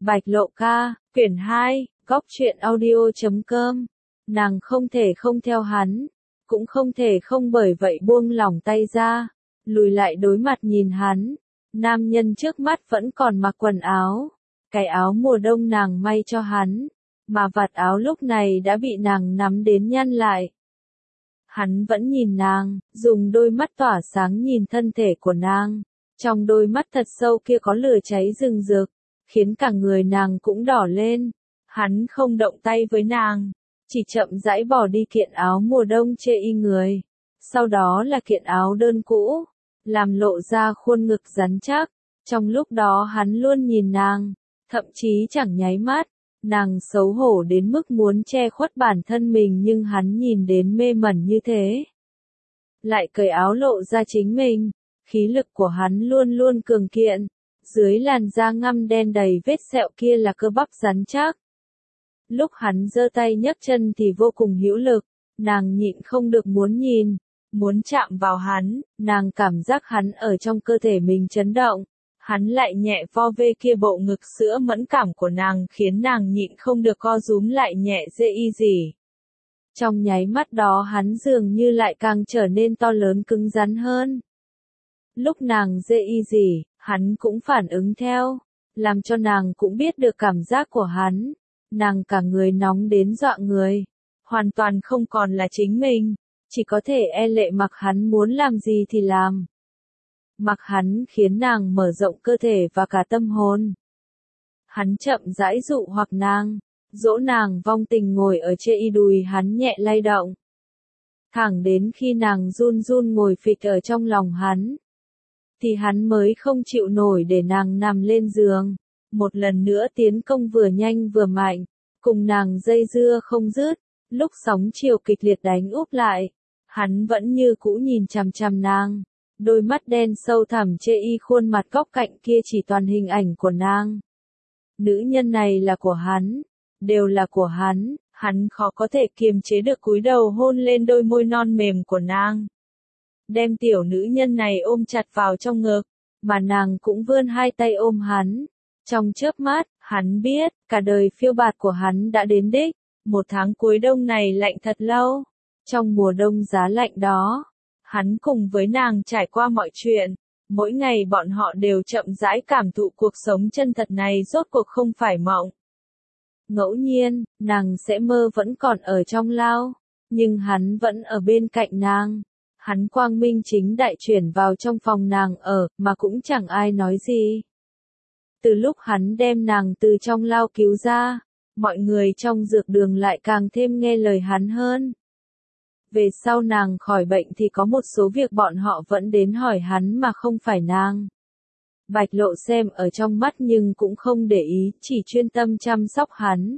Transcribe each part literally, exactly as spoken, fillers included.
Bạch Lộ ca, quyển hai, góc truyện audio chấm com. Nàng không thể không theo hắn, cũng không thể không bởi vậy buông lỏng tay ra, lùi lại đối mặt nhìn hắn. Nam nhân trước mắt vẫn còn mặc quần áo, cái áo mùa đông nàng may cho hắn, mà vạt áo lúc này đã bị nàng nắm đến nhăn lại. Hắn vẫn nhìn nàng, dùng đôi mắt tỏa sáng nhìn thân thể của nàng, trong đôi mắt thật sâu kia có lửa cháy rừng rực, khiến cả người nàng cũng đỏ lên. Hắn không động tay với nàng, chỉ chậm rãi bỏ đi kiện áo mùa đông chê y người, sau đó là kiện áo đơn cũ, làm lộ ra khuôn ngực rắn chắc. Trong lúc đó hắn luôn nhìn nàng, thậm chí chẳng nháy mắt. Nàng xấu hổ đến mức muốn che khuất bản thân mình nhưng hắn nhìn đến mê mẩn như thế. Lại cởi áo lộ ra chính mình, khí lực của hắn luôn luôn cường kiện, dưới làn da ngăm đen đầy vết sẹo kia là cơ bắp rắn chắc. Lúc hắn giơ tay nhấc chân thì vô cùng hữu lực, nàng nhịn không được muốn nhìn, muốn chạm vào hắn, nàng cảm giác hắn ở trong cơ thể mình chấn động. Hắn lại nhẹ vo về kia bộ ngực sữa mẫn cảm của nàng khiến nàng nhịn không được co rúm lại nhẹ dê y gì. Trong nháy mắt đó hắn dường như lại càng trở nên to lớn cứng rắn hơn. Lúc nàng dê y gì, hắn cũng phản ứng theo, làm cho nàng cũng biết được cảm giác của hắn. Nàng cả người nóng đến dọa người, hoàn toàn không còn là chính mình, chỉ có thể e lệ mặc hắn muốn làm gì thì làm. Mặc hắn khiến nàng mở rộng cơ thể và cả tâm hồn. Hắn chậm rãi dụ hoặc nàng, dỗ nàng vong tình ngồi ở trên y đùi hắn nhẹ lay động. Thẳng đến khi nàng run run ngồi phịch ở trong lòng hắn, thì hắn mới không chịu nổi để nàng nằm lên giường. Một lần nữa tiến công vừa nhanh vừa mạnh, cùng nàng dây dưa không dứt. Lúc sóng chiều kịch liệt đánh úp lại, hắn vẫn như cũ nhìn chằm chằm nàng. Đôi mắt đen sâu thẳm chê y khuôn mặt góc cạnh kia chỉ toàn hình ảnh của nàng. Nữ nhân này là của hắn, đều là của hắn, hắn khó có thể kiềm chế được cúi đầu hôn lên đôi môi non mềm của nàng. Đem tiểu nữ nhân này ôm chặt vào trong ngực, mà nàng cũng vươn hai tay ôm hắn. Trong chớp mắt, hắn biết, cả đời phiêu bạt của hắn đã đến đích. Một tháng cuối đông này lạnh thật lâu. Trong mùa đông giá lạnh đó, hắn cùng với nàng trải qua mọi chuyện, mỗi ngày bọn họ đều chậm rãi cảm thụ cuộc sống chân thật này rốt cuộc không phải mộng. Ngẫu nhiên, nàng sẽ mơ vẫn còn ở trong lao, nhưng hắn vẫn ở bên cạnh nàng. Hắn quang minh chính đại chuyển vào trong phòng nàng ở, mà cũng chẳng ai nói gì. Từ lúc hắn đem nàng từ trong lao cứu ra, mọi người trong dược đường lại càng thêm nghe lời hắn hơn. Về sau nàng khỏi bệnh thì có một số việc bọn họ vẫn đến hỏi hắn mà không phải nàng. Bạch Lộ xem ở trong mắt nhưng cũng không để ý, chỉ chuyên tâm chăm sóc hắn.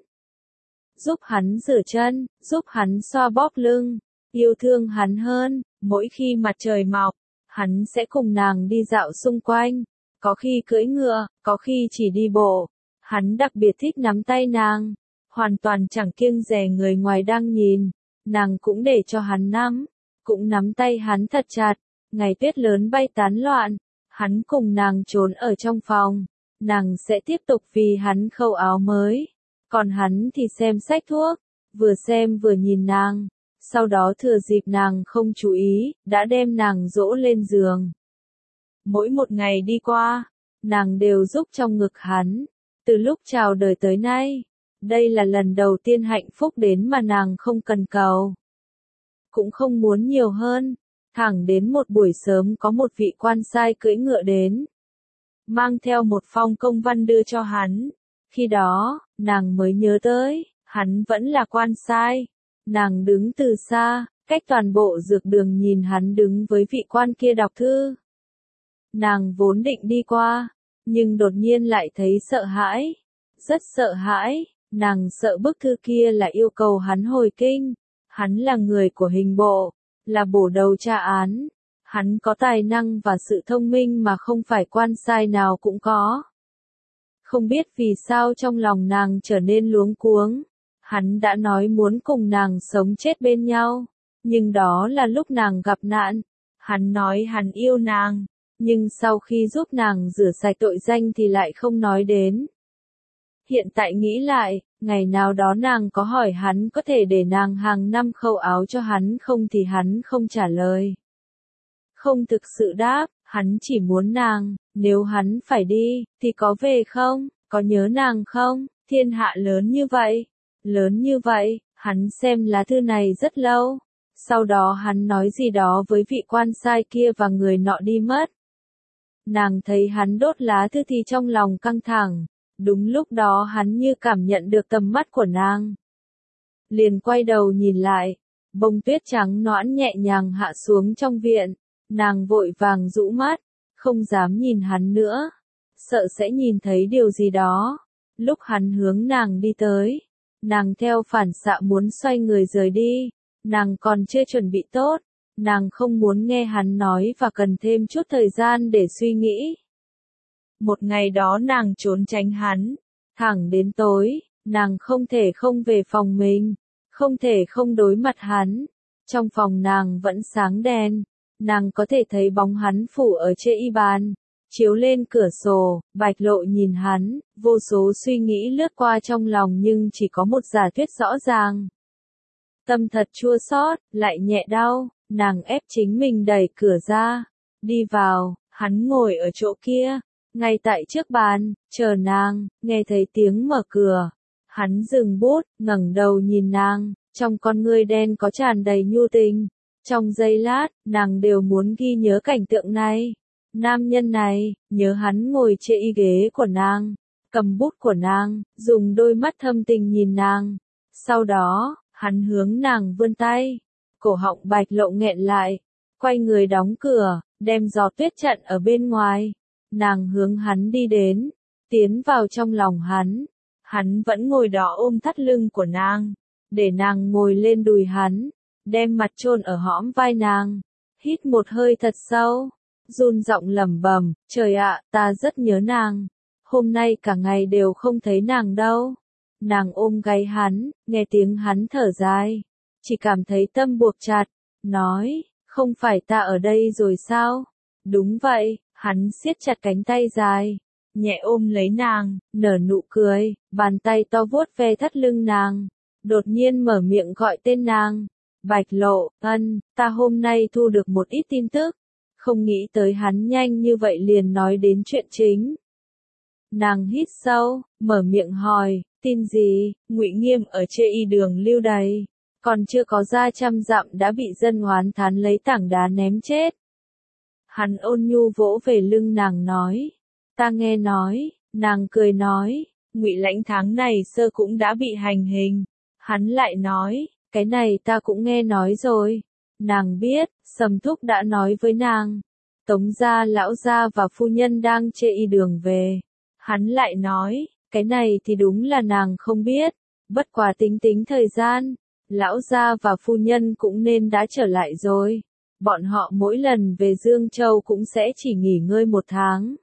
Giúp hắn rửa chân, giúp hắn xoa bóp lưng, yêu thương hắn hơn. Mỗi khi mặt trời mọc, hắn sẽ cùng nàng đi dạo xung quanh, có khi cưỡi ngựa, có khi chỉ đi bộ. Hắn đặc biệt thích nắm tay nàng, hoàn toàn chẳng kiêng dè người ngoài đang nhìn. Nàng cũng để cho hắn nắm, cũng nắm tay hắn thật chặt. Ngày tuyết lớn bay tán loạn, hắn cùng nàng trốn ở trong phòng, nàng sẽ tiếp tục vì hắn khâu áo mới, còn hắn thì xem sách thuốc, vừa xem vừa nhìn nàng, sau đó thừa dịp nàng không chú ý, đã đem nàng dỗ lên giường. Mỗi một ngày đi qua, nàng đều giúp trong ngực hắn, từ lúc chào đời tới nay. Đây là lần đầu tiên hạnh phúc đến mà nàng không cần cầu, cũng không muốn nhiều hơn. Thẳng đến một buổi sớm có một vị quan sai cưỡi ngựa đến, mang theo một phong công văn đưa cho hắn. Khi đó, nàng mới nhớ tới, hắn vẫn là quan sai. Nàng đứng từ xa, cách toàn bộ dược đường nhìn hắn đứng với vị quan kia đọc thư. Nàng vốn định đi qua, nhưng đột nhiên lại thấy sợ hãi, rất sợ hãi. Nàng sợ bức thư kia là yêu cầu hắn hồi kinh. Hắn là người của hình bộ, là bổ đầu tra án. Hắn có tài năng và sự thông minh mà không phải quan sai nào cũng có. Không biết vì sao trong lòng nàng trở nên luống cuống. Hắn đã nói muốn cùng nàng sống chết bên nhau, nhưng đó là lúc nàng gặp nạn. Hắn nói hắn yêu nàng, nhưng sau khi giúp nàng rửa sạch tội danh thì lại không nói đến. Hiện tại nghĩ lại, ngày nào đó nàng có hỏi hắn có thể để nàng hàng năm khâu áo cho hắn không thì hắn không trả lời. Không thực sự đáp, hắn chỉ muốn nàng, nếu hắn phải đi, thì có về không, có nhớ nàng không, thiên hạ lớn như vậy, lớn như vậy, hắn xem lá thư này rất lâu. Sau đó hắn nói gì đó với vị quan sai kia và người nọ đi mất. Nàng thấy hắn đốt lá thư thì trong lòng căng thẳng. Đúng lúc đó hắn như cảm nhận được tầm mắt của nàng. Liền quay đầu nhìn lại, bông tuyết trắng nõn nhẹ nhàng hạ xuống trong viện. Nàng vội vàng rũ mắt, không dám nhìn hắn nữa, sợ sẽ nhìn thấy điều gì đó. Lúc hắn hướng nàng đi tới, nàng theo phản xạ muốn xoay người rời đi. Nàng còn chưa chuẩn bị tốt, nàng không muốn nghe hắn nói và cần thêm chút thời gian để suy nghĩ. Một ngày đó nàng trốn tránh hắn, thẳng đến tối, nàng không thể không về phòng mình, không thể không đối mặt hắn. Trong phòng nàng vẫn sáng đèn, nàng có thể thấy bóng hắn phủ ở trên y bàn, chiếu lên cửa sổ. Bạch Lộ nhìn hắn, vô số suy nghĩ lướt qua trong lòng nhưng chỉ có một giả thuyết rõ ràng. Tâm thật chua xót, lại nhẹ đau, nàng ép chính mình đẩy cửa ra, đi vào, hắn ngồi ở chỗ kia, ngay tại trước bàn, chờ nàng. Nghe thấy tiếng mở cửa, hắn dừng bút, ngẩng đầu nhìn nàng, trong con ngươi đen có tràn đầy nhu tình. Trong giây lát, nàng đều muốn ghi nhớ cảnh tượng này. Nam nhân này, nhớ hắn ngồi trên y ghế của nàng, cầm bút của nàng, dùng đôi mắt thâm tình nhìn nàng. Sau đó, hắn hướng nàng vươn tay, cổ họng Bạch Lộ nghẹn lại, quay người đóng cửa, đem gió tuyết chặn ở bên ngoài. Nàng hướng hắn đi đến, tiến vào trong lòng hắn. Hắn vẫn ngồi đó ôm thắt lưng của nàng, để nàng ngồi lên đùi hắn, đem mặt chôn ở hõm vai nàng. Hít một hơi thật sâu, run giọng lẩm bẩm, trời ạ, ta rất nhớ nàng. Hôm nay cả ngày đều không thấy nàng đâu. Nàng ôm gáy hắn, nghe tiếng hắn thở dài, chỉ cảm thấy tâm buộc chặt, nói, không phải ta ở đây rồi sao? Đúng vậy, hắn siết chặt cánh tay dài, nhẹ ôm lấy nàng, nở nụ cười, bàn tay to vuốt ve thắt lưng nàng, đột nhiên mở miệng gọi tên nàng. Bạch Lộ, ân, ta hôm nay thu được một ít tin tức, không nghĩ tới hắn nhanh như vậy liền nói đến chuyện chính. Nàng hít sâu, mở miệng hỏi, tin gì? Ngụy Nghiêm ở trên y đường lưu đày, còn chưa có ra trăm dặm đã bị dân oán thán lấy tảng đá ném chết. Hắn ôn nhu vỗ về lưng nàng nói, ta nghe nói. Nàng cười nói, Ngụy Lãnh tháng này sơ cũng đã bị hành hình. Hắn lại nói, cái này ta cũng nghe nói rồi. Nàng biết, Sầm Thúc đã nói với nàng, Tống gia lão gia và phu nhân đang chê y đường về. Hắn lại nói, cái này thì đúng là nàng không biết, bất quá tính tính thời gian, lão gia và phu nhân cũng nên đã trở lại rồi. Bọn họ mỗi lần về Dương Châu cũng sẽ chỉ nghỉ ngơi một tháng.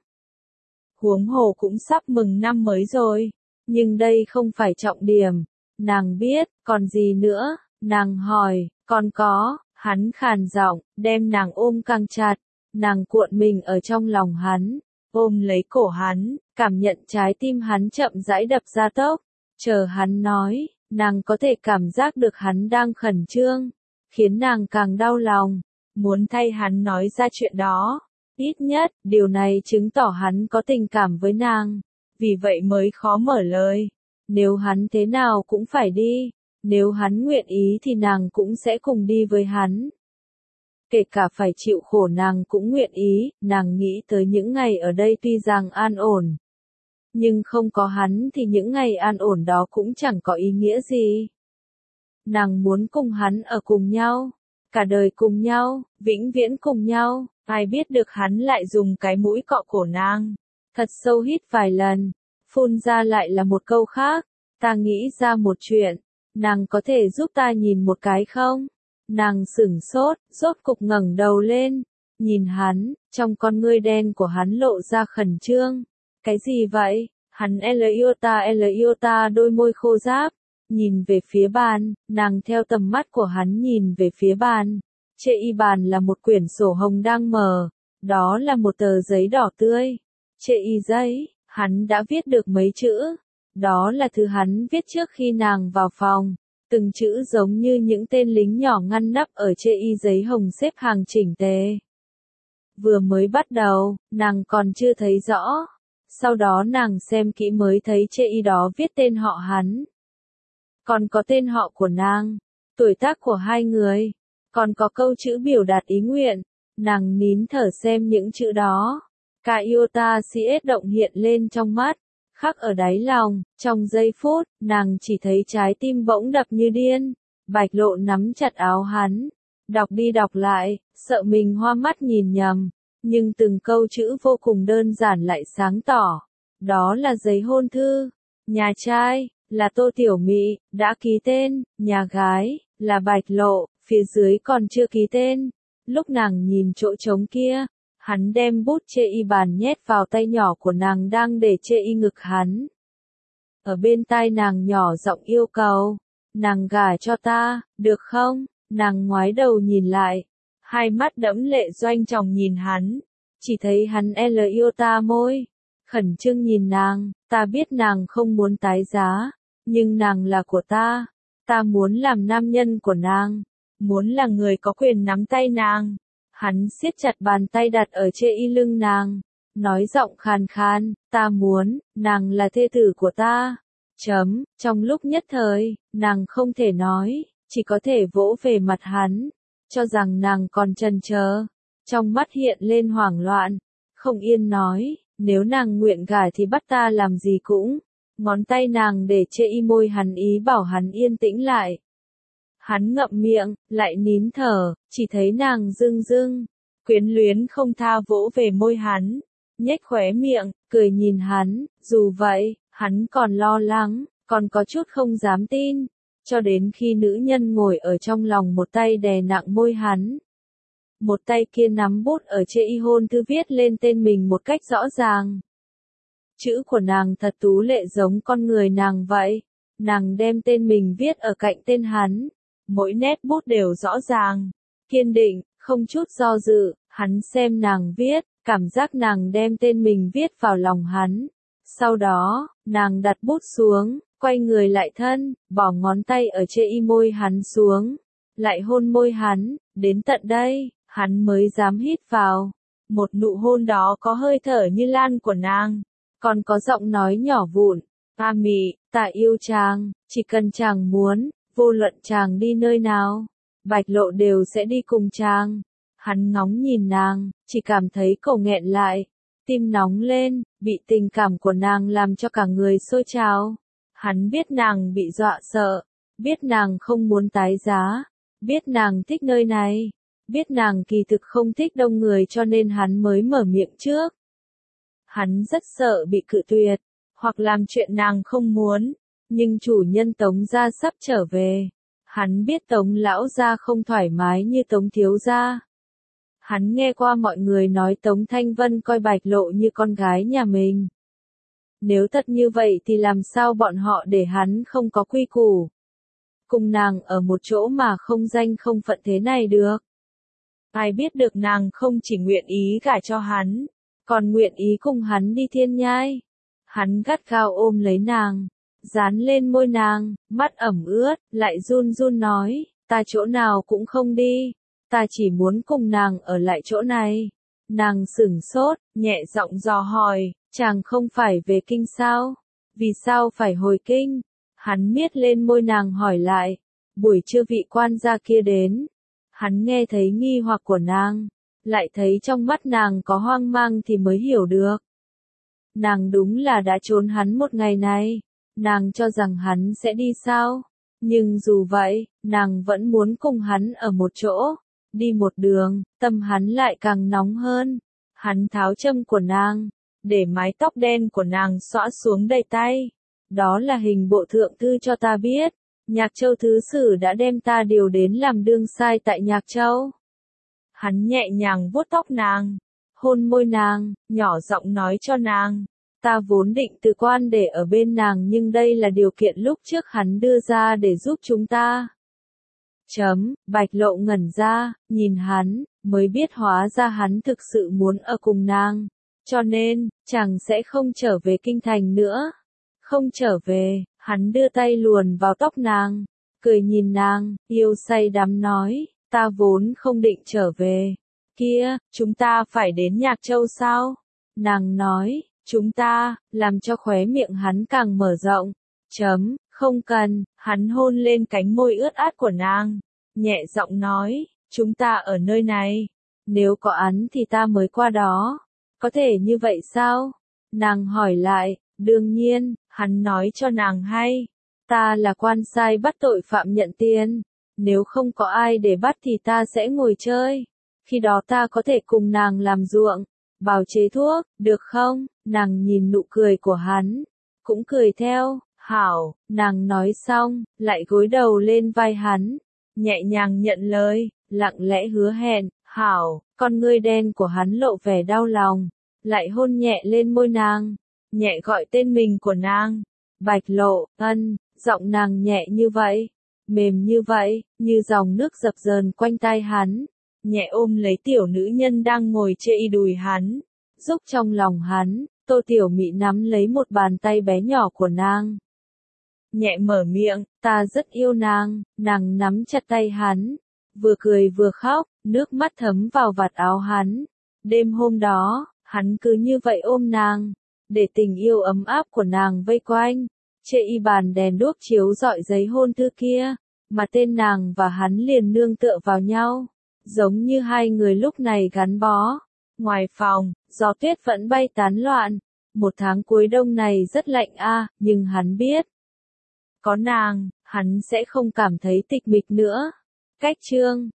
Huống hồ cũng sắp mừng năm mới rồi, nhưng đây không phải trọng điểm. Nàng biết, còn gì nữa? Nàng hỏi, còn có. Hắn khàn giọng, đem nàng ôm càng chặt. Nàng cuộn mình ở trong lòng hắn, ôm lấy cổ hắn, cảm nhận trái tim hắn chậm rãi đập ra tốc. Chờ hắn nói, nàng có thể cảm giác được hắn đang khẩn trương, khiến nàng càng đau lòng, muốn thay hắn nói ra chuyện đó. Ít nhất, điều này chứng tỏ hắn có tình cảm với nàng, vì vậy mới khó mở lời. Nếu hắn thế nào cũng phải đi, nếu hắn nguyện ý thì nàng cũng sẽ cùng đi với hắn. Kể cả phải chịu khổ nàng cũng nguyện ý. Nàng nghĩ tới những ngày ở đây tuy rằng an ổn, nhưng không có hắn thì những ngày an ổn đó cũng chẳng có ý nghĩa gì. Nàng muốn cùng hắn ở cùng nhau, cả đời cùng nhau, vĩnh viễn cùng nhau. Ai biết được hắn lại dùng cái mũi cọ cổ nàng, thật sâu hít vài lần, phun ra lại là một câu khác. Ta nghĩ ra một chuyện, nàng có thể giúp ta nhìn một cái không? Nàng sửng sốt, rốt cục ngẩng đầu lên, nhìn hắn, trong con ngươi đen của hắn lộ ra khẩn trương. Cái gì vậy? Hắn L iota L iota đôi môi khô ráp, nhìn về phía bàn. Nàng theo tầm mắt của hắn nhìn về phía bàn. Trên y bàn là một quyển sổ hồng đang mở, đó là một tờ giấy đỏ tươi. Trên y giấy, hắn đã viết được mấy chữ, Đó là thứ hắn viết trước khi nàng vào phòng. Từng chữ giống như những tên lính nhỏ ngăn nắp ở chê y giấy hồng xếp hàng chỉnh tề. Vừa mới bắt đầu, nàng còn chưa thấy rõ. Sau đó nàng xem kỹ mới thấy chê y đó viết tên họ hắn. Còn có tên họ của nàng, tuổi tác của hai người, còn có câu chữ biểu đạt ý nguyện. Nàng nín thở xem những chữ đó. Cả iota cs động hiện lên trong mắt, khắc ở đáy lòng. Trong giây phút, nàng chỉ thấy trái tim bỗng đập như điên. Bạch Lộ nắm chặt áo hắn, đọc đi đọc lại, sợ mình hoa mắt nhìn nhầm. Nhưng từng câu chữ vô cùng đơn giản lại sáng tỏ. Đó là giấy hôn thư. Nhà trai là Tô Tiểu Mị, đã ký tên. Nhà gái là Bạch Lộ, phía dưới còn chưa ký tên. Lúc nàng nhìn chỗ trống kia, hắn đem bút chê y bàn nhét vào tay nhỏ của nàng đang để chê y ngực hắn. Ở bên tai nàng nhỏ giọng yêu cầu, nàng gả cho ta, được không? Nàng ngoái đầu nhìn lại, hai mắt đẫm lệ doanh trọng nhìn hắn, chỉ thấy hắn L yêu ta môi, khẩn trương nhìn nàng. Ta biết nàng không muốn tái giá, nhưng nàng là của ta, ta muốn làm nam nhân của nàng, muốn là người có quyền nắm tay nàng. Hắn siết chặt bàn tay đặt ở chê y lưng nàng, nói giọng khàn khàn, ta muốn, nàng là thê tử của ta. Chấm, trong lúc nhất thời, nàng không thể nói, chỉ có thể vỗ về mặt hắn, cho rằng nàng còn chần chờ. Trong mắt hiện lên hoảng loạn, không yên nói, nếu nàng nguyện gả thì bắt ta làm gì cũng. Ngón tay nàng để chê y môi hắn ý bảo hắn yên tĩnh lại. Hắn ngậm miệng, lại nín thở, chỉ thấy nàng rưng rưng, quyến luyến không tha vỗ về môi hắn, nhếch khóe miệng, cười nhìn hắn. Dù vậy, hắn còn lo lắng, còn có chút không dám tin, cho đến khi nữ nhân ngồi ở trong lòng một tay đè nặng môi hắn. Một tay kia nắm bút ở chê y hôn thư viết lên tên mình một cách rõ ràng. Chữ của nàng thật tú lệ giống con người nàng vậy. Nàng đem tên mình viết ở cạnh tên hắn. Mỗi nét bút đều rõ ràng, kiên định, không chút do dự. Hắn xem nàng viết, cảm giác nàng đem tên mình viết vào lòng hắn. Sau đó, nàng đặt bút xuống, quay người lại thân, bỏ ngón tay ở chê y môi hắn xuống, lại hôn môi hắn. Đến tận đây, hắn mới dám hít vào. Một nụ hôn đó có hơi thở như lan của nàng, còn có giọng nói nhỏ vụn. A Mị, ta yêu chàng, chỉ cần chàng muốn, vô luận chàng đi nơi nào, Bạch Lộ đều sẽ đi cùng chàng. Hắn ngóng nhìn nàng, chỉ cảm thấy cổ nghẹn lại, tim nóng lên, bị tình cảm của nàng làm cho cả người sôi trào. Hắn biết nàng bị dọa sợ, biết nàng không muốn tái giá, biết nàng thích nơi này, biết nàng kỳ thực không thích đông người cho nên hắn mới mở miệng trước. Hắn rất sợ bị cự tuyệt, hoặc làm chuyện nàng không muốn, nhưng chủ nhân Tống gia sắp trở về. Hắn biết Tống lão gia không thoải mái như Tống thiếu gia. Hắn nghe qua mọi người nói Tống Thanh Vân coi Bạch Lộ như con gái nhà mình. Nếu thật như vậy thì làm sao bọn họ để hắn không có quy củ, cùng nàng ở một chỗ mà không danh không phận thế này được. Ai biết được nàng không chỉ nguyện ý gả cho hắn, còn nguyện ý cùng hắn đi thiên nhai. Hắn gắt gao ôm lấy nàng, dán lên môi nàng, mắt ẩm ướt, lại run run nói, ta chỗ nào cũng không đi, ta chỉ muốn cùng nàng ở lại chỗ này. Nàng sửng sốt, nhẹ giọng dò hỏi, chàng không phải về kinh sao? Vì sao phải hồi kinh? Hắn miết lên môi nàng hỏi lại, buổi trưa vị quan gia kia đến. Hắn nghe thấy nghi hoặc của nàng, lại thấy trong mắt nàng có hoang mang thì mới hiểu được. Nàng đúng là đã trốn hắn một ngày này, nàng cho rằng hắn sẽ đi sao? Nhưng dù vậy, nàng vẫn muốn cùng hắn ở một chỗ. Đi một đường, tâm hắn lại càng nóng hơn. Hắn tháo châm của nàng, để mái tóc đen của nàng xõa xuống đầy tay. Đó là hình bộ thượng thư cho ta biết. Nhạc Châu thứ sử đã đem ta điều đến làm đương sai tại Nhạc Châu. Hắn nhẹ nhàng vuốt tóc nàng, hôn môi nàng, nhỏ giọng nói cho nàng, ta vốn định từ quan để ở bên nàng nhưng đây là điều kiện lúc trước hắn đưa ra để giúp chúng ta. Chấm, Bạch Lộ ngẩn ra, nhìn hắn, mới biết hóa ra hắn thực sự muốn ở cùng nàng, cho nên, chàng sẽ không trở về kinh thành nữa. không trở về, hắn đưa tay luồn vào tóc nàng, cười nhìn nàng, yêu say đắm nói, ta vốn không định trở về. Kia, chúng ta phải đến Nhạc Châu sao? Nàng nói, chúng ta, làm cho khóe miệng hắn càng mở rộng. Chấm, không cần, hắn hôn lên cánh môi ướt át của nàng, nhẹ giọng nói, chúng ta ở nơi này, nếu có án thì ta mới qua đó. Có thể như vậy sao? Nàng hỏi lại, đương nhiên, hắn nói cho nàng hay, ta là quan sai bắt tội phạm nhận tiền, nếu không có ai để bắt thì ta sẽ ngồi chơi, khi đó ta có thể cùng nàng làm ruộng, bào chế thuốc, được không? Nàng nhìn nụ cười của hắn, cũng cười theo, hảo, nàng nói xong, lại gối đầu lên vai hắn, nhẹ nhàng nhận lời, lặng lẽ hứa hẹn, hảo, con ngươi đen của hắn lộ vẻ đau lòng, lại hôn nhẹ lên môi nàng, nhẹ gọi tên mình của nàng, Bạch Lộ, ân, giọng nàng nhẹ như vậy, mềm như vậy, như dòng nước dập dờn quanh tai hắn, nhẹ ôm lấy tiểu nữ nhân đang ngồi chê y đùi hắn, giúp trong lòng hắn, Tô Tiểu Mị nắm lấy một bàn tay bé nhỏ của nàng. Nhẹ mở miệng, ta rất yêu nàng, nàng nắm chặt tay hắn, vừa cười vừa khóc, nước mắt thấm vào vạt áo hắn. Đêm hôm đó, hắn cứ như vậy ôm nàng, để tình yêu ấm áp của nàng vây quanh, chê y bàn đèn đuốc chiếu rọi giấy hôn thư kia, mà tên nàng và hắn liền nương tựa vào nhau, giống như hai người lúc này gắn bó. Ngoài phòng, gió tuyết vẫn bay tán loạn, một tháng cuối đông này rất lạnh a, nhưng hắn biết, có nàng, hắn sẽ không cảm thấy tịch mịch nữa. Cách chương